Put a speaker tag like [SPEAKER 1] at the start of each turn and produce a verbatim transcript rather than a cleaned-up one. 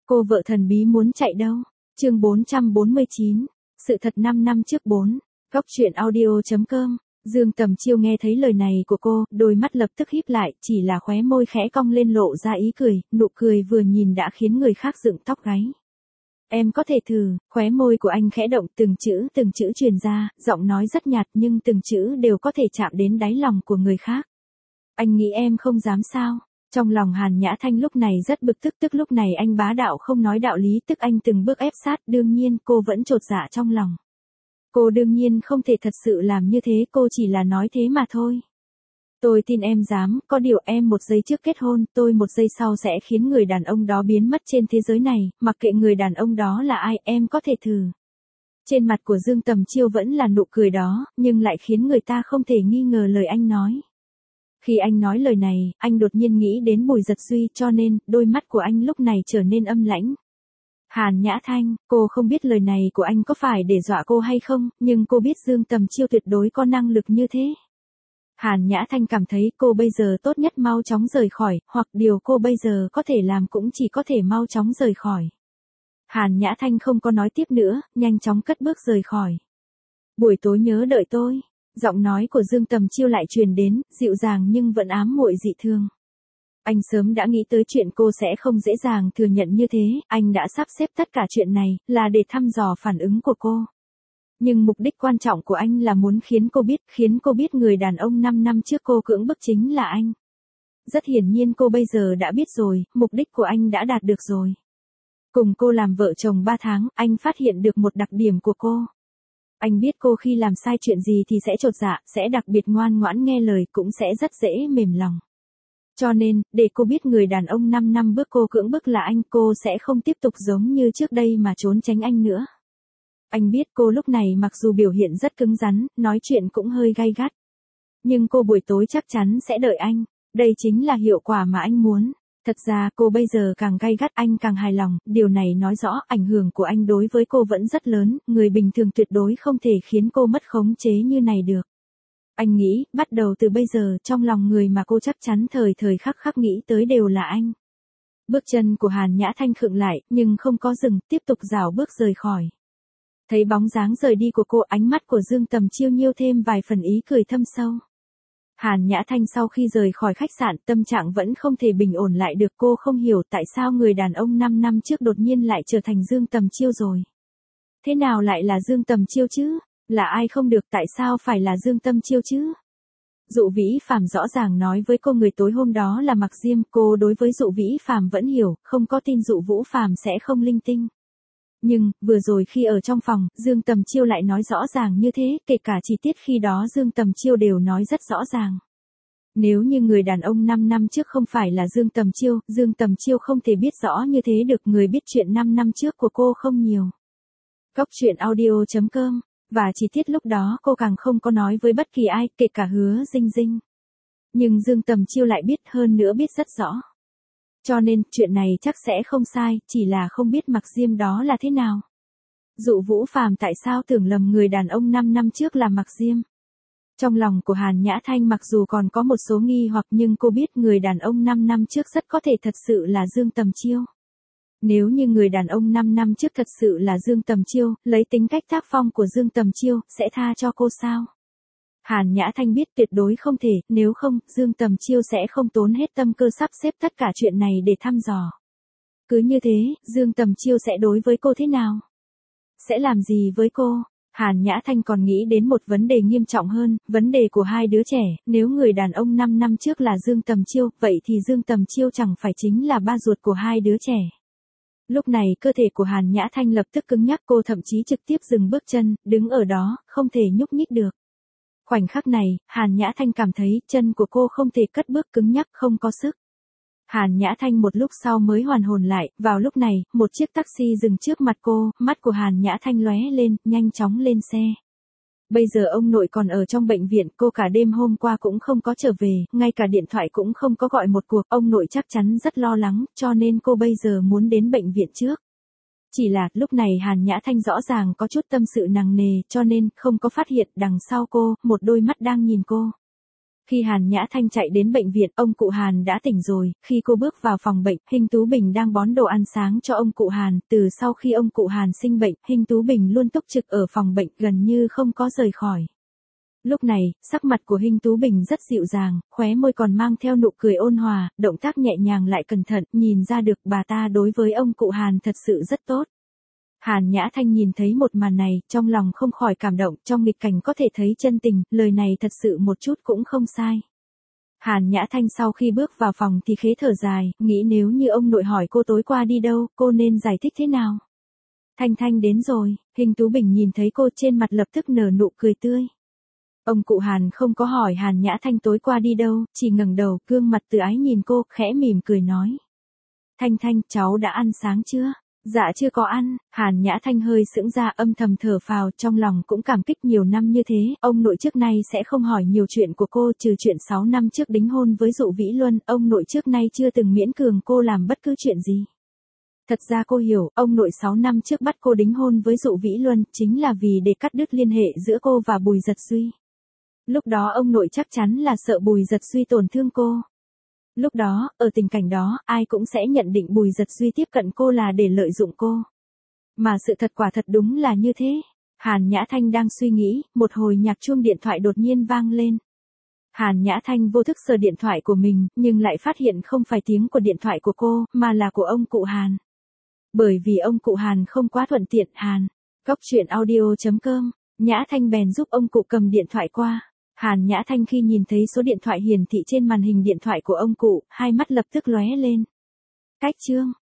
[SPEAKER 1] Cô vợ thần bí muốn chạy đâu? Chương bốn trăm bốn mươi chín. Sự thật năm năm trước bốn. Góc truyện audio chấm com. Dương Tầm Chiêu nghe thấy lời này của cô, đôi mắt lập tức híp lại, chỉ là khóe môi khẽ cong lên lộ ra ý cười, nụ cười vừa nhìn đã khiến người khác dựng tóc gáy. Em có thể thử, khóe môi của anh khẽ động, từng chữ từng chữ truyền ra, giọng nói rất nhạt nhưng từng chữ đều có thể chạm đến đáy lòng của người khác. Anh nghĩ em không dám sao? Trong lòng Hàn Nhã Thanh lúc này rất bực tức, tức lúc này anh bá đạo không nói đạo lý, tức anh từng bước ép sát, đương nhiên cô vẫn chột dạ trong lòng. Cô đương nhiên không thể thật sự làm như thế, cô chỉ là nói thế mà thôi. Tôi tin em dám, có điều em một giây trước kết hôn, tôi một giây sau sẽ khiến người đàn ông đó biến mất trên thế giới này, mặc kệ người đàn ông đó là ai, em có thể thử. Trên mặt của Dương Tầm Chiêu vẫn là nụ cười đó, nhưng lại khiến người ta không thể nghi ngờ lời anh nói. Khi anh nói lời này, anh đột nhiên nghĩ đến Bùi Giật Duy, cho nên, đôi mắt của anh lúc này trở nên âm lãnh. Hàn Nhã Thanh, cô không biết lời này của anh có phải để dọa cô hay không, nhưng cô biết Dương Tầm Chiêu tuyệt đối có năng lực như thế. Hàn Nhã Thanh cảm thấy cô bây giờ tốt nhất mau chóng rời khỏi, hoặc điều cô bây giờ có thể làm cũng chỉ có thể mau chóng rời khỏi. Hàn Nhã Thanh không có nói tiếp nữa, nhanh chóng cất bước rời khỏi. Buổi tối nhớ đợi tôi. Giọng nói của Dương Tầm Chiêu lại truyền đến, dịu dàng nhưng vẫn ám muội dị thương. Anh sớm đã nghĩ tới chuyện cô sẽ không dễ dàng thừa nhận như thế, anh đã sắp xếp tất cả chuyện này, là để thăm dò phản ứng của cô. Nhưng mục đích quan trọng của anh là muốn khiến cô biết, khiến cô biết người đàn ông năm năm trước cô cưỡng bức chính là anh. Rất hiển nhiên cô bây giờ đã biết rồi, mục đích của anh đã đạt được rồi. Cùng cô làm vợ chồng ba tháng, anh phát hiện được một đặc điểm của cô. Anh biết cô khi làm sai chuyện gì thì sẽ chột dạ, sẽ đặc biệt ngoan ngoãn nghe lời, cũng sẽ rất dễ mềm lòng. Cho nên, để cô biết người đàn ông năm năm bước cô cưỡng bức là anh, cô sẽ không tiếp tục giống như trước đây mà trốn tránh anh nữa. Anh biết cô lúc này mặc dù biểu hiện rất cứng rắn, nói chuyện cũng hơi gay gắt. Nhưng cô buổi tối chắc chắn sẽ đợi anh, đây chính là hiệu quả mà anh muốn. Thật ra cô bây giờ càng gay gắt anh càng hài lòng, điều này nói rõ ảnh hưởng của anh đối với cô vẫn rất lớn, người bình thường tuyệt đối không thể khiến cô mất khống chế như này được. Anh nghĩ, bắt đầu từ bây giờ, trong lòng người mà cô chắc chắn thời thời khắc khắc nghĩ tới đều là anh. Bước chân của Hàn Nhã Thanh khựng lại, nhưng không có dừng, tiếp tục rảo bước rời khỏi. Thấy bóng dáng rời đi của cô, ánh mắt của Dương Tầm Chiêu nhiêu thêm vài phần ý cười thâm sâu. Hàn Nhã Thanh sau khi rời khỏi khách sạn, tâm trạng vẫn không thể bình ổn lại được, cô không hiểu tại sao người đàn ông năm năm trước đột nhiên lại trở thành Dương Tầm Chiêu rồi. Thế nào lại là Dương Tầm Chiêu chứ? Là ai không được, tại sao phải là Dương Tầm Chiêu chứ? Dụ Vĩ Phàm rõ ràng nói với cô người tối hôm đó là Mạc Diêm, cô đối với Dụ Vĩ Phàm vẫn hiểu, không có tin Dụ Vũ Phàm sẽ không linh tinh. Nhưng, vừa rồi khi ở trong phòng, Dương Tầm Chiêu lại nói rõ ràng như thế, kể cả chi tiết khi đó Dương Tầm Chiêu đều nói rất rõ ràng. Nếu như người đàn ông năm năm trước không phải là Dương Tầm Chiêu, Dương Tầm Chiêu không thể biết rõ như thế được, người biết chuyện năm năm trước của cô không nhiều. Góc truyện audio chấm com. Và chi tiết lúc đó cô càng không có nói với bất kỳ ai, kể cả Hứa Dinh Dinh. Nhưng Dương Tầm Chiêu lại biết, hơn nữa biết rất rõ. Cho nên, chuyện này chắc sẽ không sai, chỉ là không biết Mạc Diêm đó là thế nào. Dụ Vũ Phàm tại sao tưởng lầm người đàn ông năm năm trước là Mạc Diêm. Trong lòng của Hàn Nhã Thanh mặc dù còn có một số nghi hoặc, nhưng cô biết người đàn ông năm năm trước rất có thể thật sự là Dương Tầm Chiêu. Nếu như người đàn ông năm năm trước thật sự là Dương Tầm Chiêu, lấy tính cách tác phong của Dương Tầm Chiêu, sẽ tha cho cô sao? Hàn Nhã Thanh biết tuyệt đối không thể, nếu không, Dương Tầm Chiêu sẽ không tốn hết tâm cơ sắp xếp tất cả chuyện này để thăm dò. Cứ như thế, Dương Tầm Chiêu sẽ đối với cô thế nào? Sẽ làm gì với cô? Hàn Nhã Thanh còn nghĩ đến một vấn đề nghiêm trọng hơn, vấn đề của hai đứa trẻ, nếu người đàn ông năm năm trước là Dương Tầm Chiêu, vậy thì Dương Tầm Chiêu chẳng phải chính là ba ruột của hai đứa trẻ. Lúc này cơ thể của Hàn Nhã Thanh lập tức cứng nhắc, cô thậm chí trực tiếp dừng bước chân, đứng ở đó, không thể nhúc nhích được. Khoảnh khắc này, Hàn Nhã Thanh cảm thấy chân của cô không thể cất bước, cứng nhắc, không có sức. Hàn Nhã Thanh một lúc sau mới hoàn hồn lại, vào lúc này, một chiếc taxi dừng trước mặt cô, mắt của Hàn Nhã Thanh lóe lên, nhanh chóng lên xe. Bây giờ ông nội còn ở trong bệnh viện, cô cả đêm hôm qua cũng không có trở về, ngay cả điện thoại cũng không có gọi một cuộc, ông nội chắc chắn rất lo lắng, cho nên cô bây giờ muốn đến bệnh viện trước. Chỉ là, lúc này Hàn Nhã Thanh rõ ràng có chút tâm sự nặng nề, cho nên, không có phát hiện đằng sau cô, một đôi mắt đang nhìn cô. Khi Hàn Nhã Thanh chạy đến bệnh viện, ông cụ Hàn đã tỉnh rồi. Khi cô bước vào phòng bệnh, Hinh Tú Bình đang bón đồ ăn sáng cho ông cụ Hàn. Từ sau khi ông cụ Hàn sinh bệnh, Hinh Tú Bình luôn túc trực ở phòng bệnh, gần như không có rời khỏi. Lúc này, sắc mặt của Hinh Tú Bình rất dịu dàng, khóe môi còn mang theo nụ cười ôn hòa, động tác nhẹ nhàng lại cẩn thận, nhìn ra được bà ta đối với ông cụ Hàn thật sự rất tốt. Hàn Nhã Thanh nhìn thấy một màn này, trong lòng không khỏi cảm động, trong nghịch cảnh có thể thấy chân tình, lời này thật sự một chút cũng không sai. Hàn Nhã Thanh sau khi bước vào phòng thì khẽ thở dài, nghĩ nếu như ông nội hỏi cô tối qua đi đâu, cô nên giải thích thế nào. Thanh Thanh đến rồi, Hinh Tú Bình nhìn thấy cô trên mặt lập tức nở nụ cười tươi. Ông cụ Hàn không có hỏi Hàn Nhã Thanh tối qua đi đâu, chỉ ngẩng đầu, gương mặt từ ái nhìn cô, khẽ mỉm cười nói. Thanh Thanh, cháu đã ăn sáng chưa? Dạ chưa có ăn. Hàn Nhã Thanh hơi sững ra, âm thầm thở phào, trong lòng cũng cảm kích nhiều năm như thế, ông nội trước nay sẽ không hỏi nhiều chuyện của cô, trừ chuyện sáu năm trước đính hôn với Dụ Vĩ Luân, ông nội trước nay chưa từng miễn cường cô làm bất cứ chuyện gì. Thật ra cô hiểu, ông nội sáu năm trước bắt cô đính hôn với Dụ Vĩ Luân, chính là vì để cắt đứt liên hệ giữa cô và Bùi Giật Duy. Lúc đó ông nội chắc chắn là sợ Bùi Giật Duy tổn thương cô. Lúc đó, ở tình cảnh đó, ai cũng sẽ nhận định Bùi Giật Duy tiếp cận cô là để lợi dụng cô. Mà sự thật quả thật đúng là như thế. Hàn Nhã Thanh đang suy nghĩ, một hồi nhạc chuông điện thoại đột nhiên vang lên. Hàn Nhã Thanh vô thức sờ điện thoại của mình, nhưng lại phát hiện không phải tiếng của điện thoại của cô, mà là của ông cụ Hàn. Bởi vì ông cụ Hàn không quá thuận tiện, Hàn. Góc truyện audio chấm com, Nhã Thanh bèn giúp ông cụ cầm điện thoại qua. Hàn Nhã Thanh khi nhìn thấy số điện thoại hiển thị trên màn hình điện thoại của ông cụ, hai mắt lập tức lóe lên. Cách chương